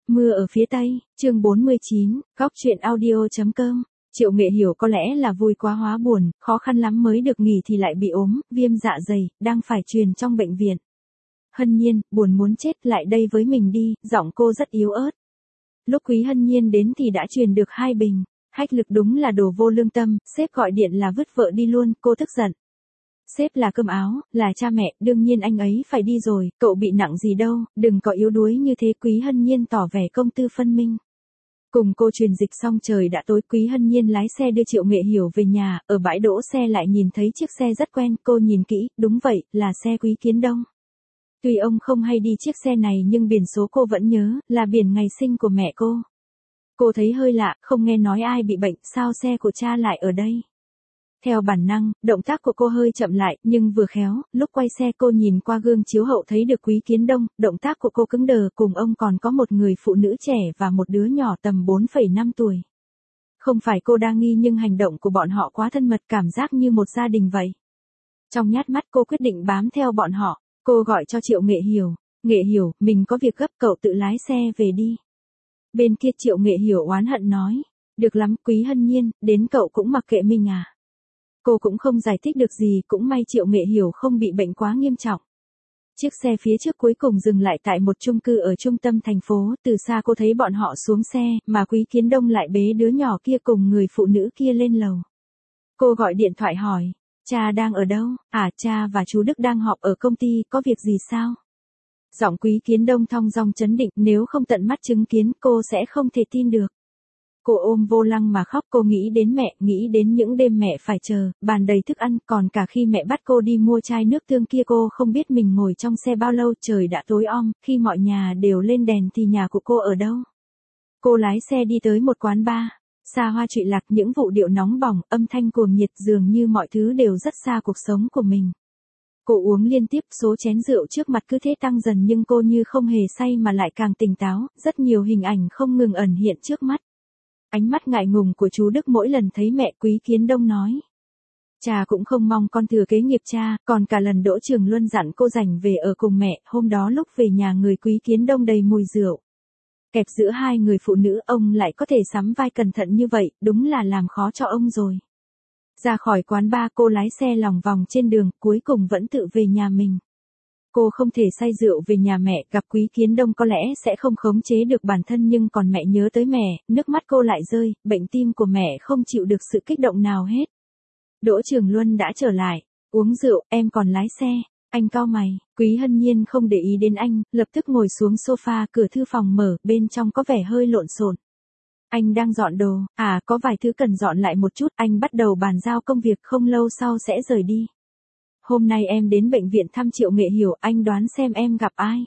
Mưa ở phía Tây, chương 49, góc truyện audio.com. Triệu Nghệ Hiểu có lẽ là vui quá hóa buồn, khó khăn lắm mới được nghỉ thì lại bị ốm, viêm dạ dày, đang phải truyền trong bệnh viện. Hân Nhiên, buồn muốn chết, lại đây với mình đi, giọng cô rất yếu ớt. Lúc Quý Hân Nhiên đến thì đã truyền được 2 bình, Hách Lực đúng là đồ vô lương tâm, sếp gọi điện là vứt vợ đi luôn, cô tức giận. Sếp là cơm áo, là cha mẹ, đương nhiên anh ấy phải đi rồi, cậu bị nặng gì đâu, đừng có yếu đuối như thế. Quý Hân Nhiên tỏ vẻ công tư phân minh. Cùng cô truyền dịch xong trời đã tối, Quý Hân Nhiên lái xe đưa Triệu Nghệ Hiểu về nhà, ở bãi đỗ xe lại nhìn thấy chiếc xe rất quen, cô nhìn kỹ, đúng vậy, là xe Quý Kiến Đông. Tuy ông không hay đi chiếc xe này nhưng biển số cô vẫn nhớ, là biển ngày sinh của mẹ cô. Cô thấy hơi lạ, không nghe nói ai bị bệnh, sao xe của cha lại ở đây? Theo bản năng, động tác của cô hơi chậm lại, nhưng vừa khéo, lúc quay xe cô nhìn qua gương chiếu hậu thấy được Quý Kiến Đông, động tác của cô cứng đờ, cùng ông còn có một người phụ nữ trẻ và một đứa nhỏ tầm 4,5 tuổi. Không phải cô đang nghi nhưng hành động của bọn họ quá thân mật, cảm giác như một gia đình vậy. Trong nhát mắt cô quyết định bám theo bọn họ, cô gọi cho Triệu Nghệ Hiểu, Nghệ Hiểu, mình có việc gấp, cậu tự lái xe về đi. Bên kia Triệu Nghệ Hiểu oán hận nói, được lắm Quý Hân Nhiên, đến cậu cũng mặc kệ mình à. Cô cũng không giải thích được gì, cũng may Triệu Nghệ Hiểu không bị bệnh quá nghiêm trọng. Chiếc xe phía trước cuối cùng dừng lại tại một chung cư ở trung tâm thành phố, từ xa cô thấy bọn họ xuống xe, mà Quý Kiến Đông lại bế đứa nhỏ kia cùng người phụ nữ kia lên lầu. Cô gọi điện thoại hỏi, cha đang ở đâu? À, cha và chú Đức đang họp ở công ty, có việc gì sao? Giọng Quý Kiến Đông thong dong trấn định, nếu không tận mắt chứng kiến cô sẽ không thể tin được. Cô ôm vô lăng mà khóc, cô nghĩ đến mẹ, nghĩ đến những đêm mẹ phải chờ, bàn đầy thức ăn, còn cả khi mẹ bắt cô đi mua chai nước tương kia cô không biết mình ngồi trong xe bao lâu, trời đã tối om, khi mọi nhà đều lên đèn thì nhà của cô ở đâu? Cô lái xe đi tới một quán bar, xa hoa trụy lạc, những vũ điệu nóng bỏng, âm thanh cuồng nhiệt, dường như mọi thứ đều rất xa cuộc sống của mình. Cô uống liên tiếp, số chén rượu trước mặt cứ thế tăng dần nhưng cô như không hề say mà lại càng tỉnh táo, rất nhiều hình ảnh không ngừng ẩn hiện trước mắt. Ánh mắt ngại ngùng của chú Đức mỗi lần thấy mẹ. Quý Kiến Đông nói, cha cũng không mong con thừa kế nghiệp cha, còn cả lần Đỗ Trường Luân dặn cô dành về ở cùng mẹ, hôm đó lúc về nhà người Quý Kiến Đông đầy mùi rượu. Kẹp giữa hai người phụ nữ, ông lại có thể sắm vai cẩn thận như vậy, đúng là làm khó cho ông rồi. Ra khỏi quán bar cô lái xe lòng vòng trên đường, cuối cùng vẫn tự về nhà mình. Cô không thể say rượu về nhà mẹ, gặp Quý Kiến Đông có lẽ sẽ không khống chế được bản thân nhưng còn mẹ nhớ tới mẹ, nước mắt cô lại rơi, bệnh tim của mẹ không chịu được sự kích động nào hết. Đỗ Trường Luân đã trở lại, uống rượu, em còn lái xe, anh cau mày, Quý Hân Nhiên không để ý đến anh, lập tức ngồi xuống sofa, cửa thư phòng mở, bên trong có vẻ hơi lộn xộn. Anh đang dọn đồ, à có vài thứ cần dọn lại một chút, anh bắt đầu bàn giao công việc không lâu sau sẽ rời đi. Hôm nay em đến bệnh viện thăm Triệu Nghệ Hiểu, anh đoán xem em gặp ai?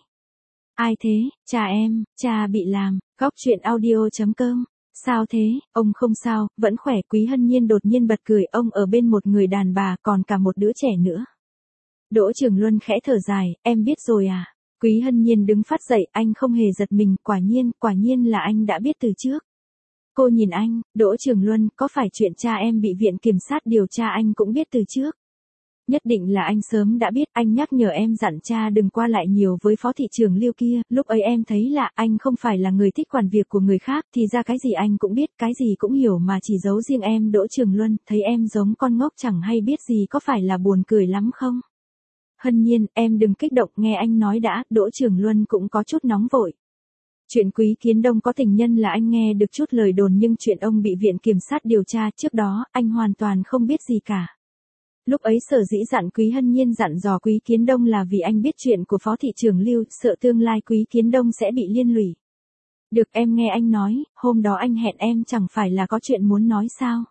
Ai thế? Cha em, cha bị làm, góc truyện audio.com. Sao thế? Ông không sao, vẫn khỏe. Quý Hân Nhiên đột nhiên bật cười, ông ở bên một người đàn bà còn cả một đứa trẻ nữa. Đỗ Trường Luân khẽ thở dài, em biết rồi à? Quý Hân Nhiên đứng phát dậy, anh không hề giật mình, quả nhiên là anh đã biết từ trước. Cô nhìn anh, Đỗ Trường Luân, có phải chuyện cha em bị viện kiểm sát điều tra anh cũng biết từ trước? Nhất định là anh sớm đã biết, anh nhắc nhở em dặn cha đừng qua lại nhiều với phó thị trưởng Lưu kia, lúc ấy em thấy lạ, anh không phải là người thích quản việc của người khác, thì ra cái gì anh cũng biết, cái gì cũng hiểu mà chỉ giấu riêng em. Đỗ Trường Luân, thấy em giống con ngốc chẳng hay biết gì, có phải là buồn cười lắm không? Hân Nhiên, em đừng kích động, nghe anh nói đã. Đỗ Trường Luân cũng có chút nóng vội. Chuyện Quý Kiến Đông có tình nhân là anh nghe được chút lời đồn nhưng chuyện ông bị viện kiểm sát điều tra trước đó, anh hoàn toàn không biết gì cả. Lúc ấy sở dĩ dặn Quý Hân Nhiên dặn dò Quý Kiến Đông là vì anh biết chuyện của phó thị trưởng Lưu, sợ tương lai Quý Kiến Đông sẽ bị liên lụy. Được, em nghe anh nói, hôm đó anh hẹn em chẳng phải là có chuyện muốn nói sao?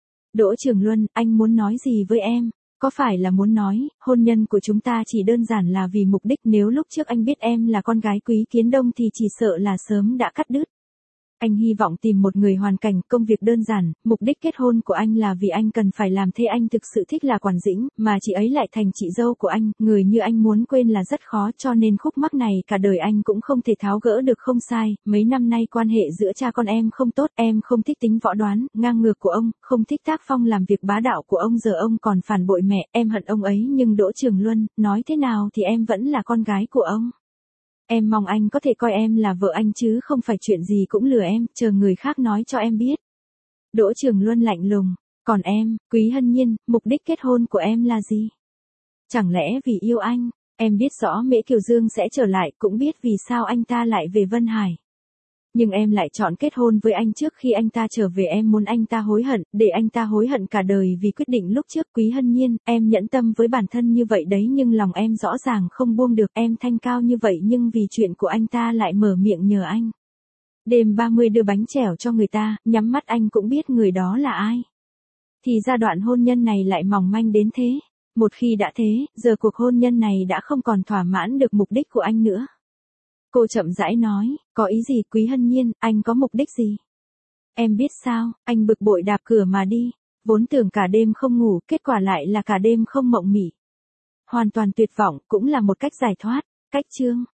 Đỗ Trường Luân, anh muốn nói gì với em? Có phải là muốn nói, hôn nhân của chúng ta chỉ đơn giản là vì mục đích, nếu lúc trước anh biết em là con gái Quý Kiến Đông thì chỉ sợ là sớm đã cắt đứt. Anh hy vọng tìm một người hoàn cảnh, công việc đơn giản, mục đích kết hôn của anh là vì anh cần phải làm thế, anh thực sự thích là Quản Dĩnh, mà chị ấy lại thành chị dâu của anh, người như anh muốn quên là rất khó, cho nên khúc mắc này cả đời anh cũng không thể tháo gỡ được. Không sai, mấy năm nay quan hệ giữa cha con em không tốt, em không thích tính võ đoán, ngang ngược của ông, không thích tác phong làm việc bá đạo của ông, giờ ông còn phản bội mẹ, em hận ông ấy, nhưng Đỗ Trường Luân, nói thế nào thì em vẫn là con gái của ông. Em mong anh có thể coi em là vợ anh chứ không phải chuyện gì cũng lừa em, chờ người khác nói cho em biết. Đỗ Trường Luân lạnh lùng. Còn em, Quý Hân Nhiên, mục đích kết hôn của em là gì? Chẳng lẽ vì yêu anh? Em biết rõ Mễ Kiều Dương sẽ trở lại, cũng biết vì sao anh ta lại về Vân Hải. Nhưng em lại chọn kết hôn với anh trước khi anh ta trở về, em muốn anh ta hối hận, để anh ta hối hận cả đời vì quyết định lúc trước. Quý Hân Nhiên, em nhẫn tâm với bản thân như vậy đấy nhưng lòng em rõ ràng không buông được, em thanh cao như vậy nhưng vì chuyện của anh ta lại mở miệng nhờ anh. Đêm 30 đưa bánh chèo cho người ta, nhắm mắt anh cũng biết người đó là ai. Thì ra đoạn hôn nhân này lại mỏng manh đến thế. Một khi đã thế, giờ cuộc hôn nhân này đã không còn thỏa mãn được mục đích của anh nữa. Cô chậm rãi nói, có ý gì Quý Hân Nhiên, anh có mục đích gì? Em biết sao, anh bực bội đạp cửa mà đi. Vốn tưởng cả đêm không ngủ, kết quả lại là cả đêm không mộng mị. Hoàn toàn tuyệt vọng, cũng là một cách giải thoát. Cách chương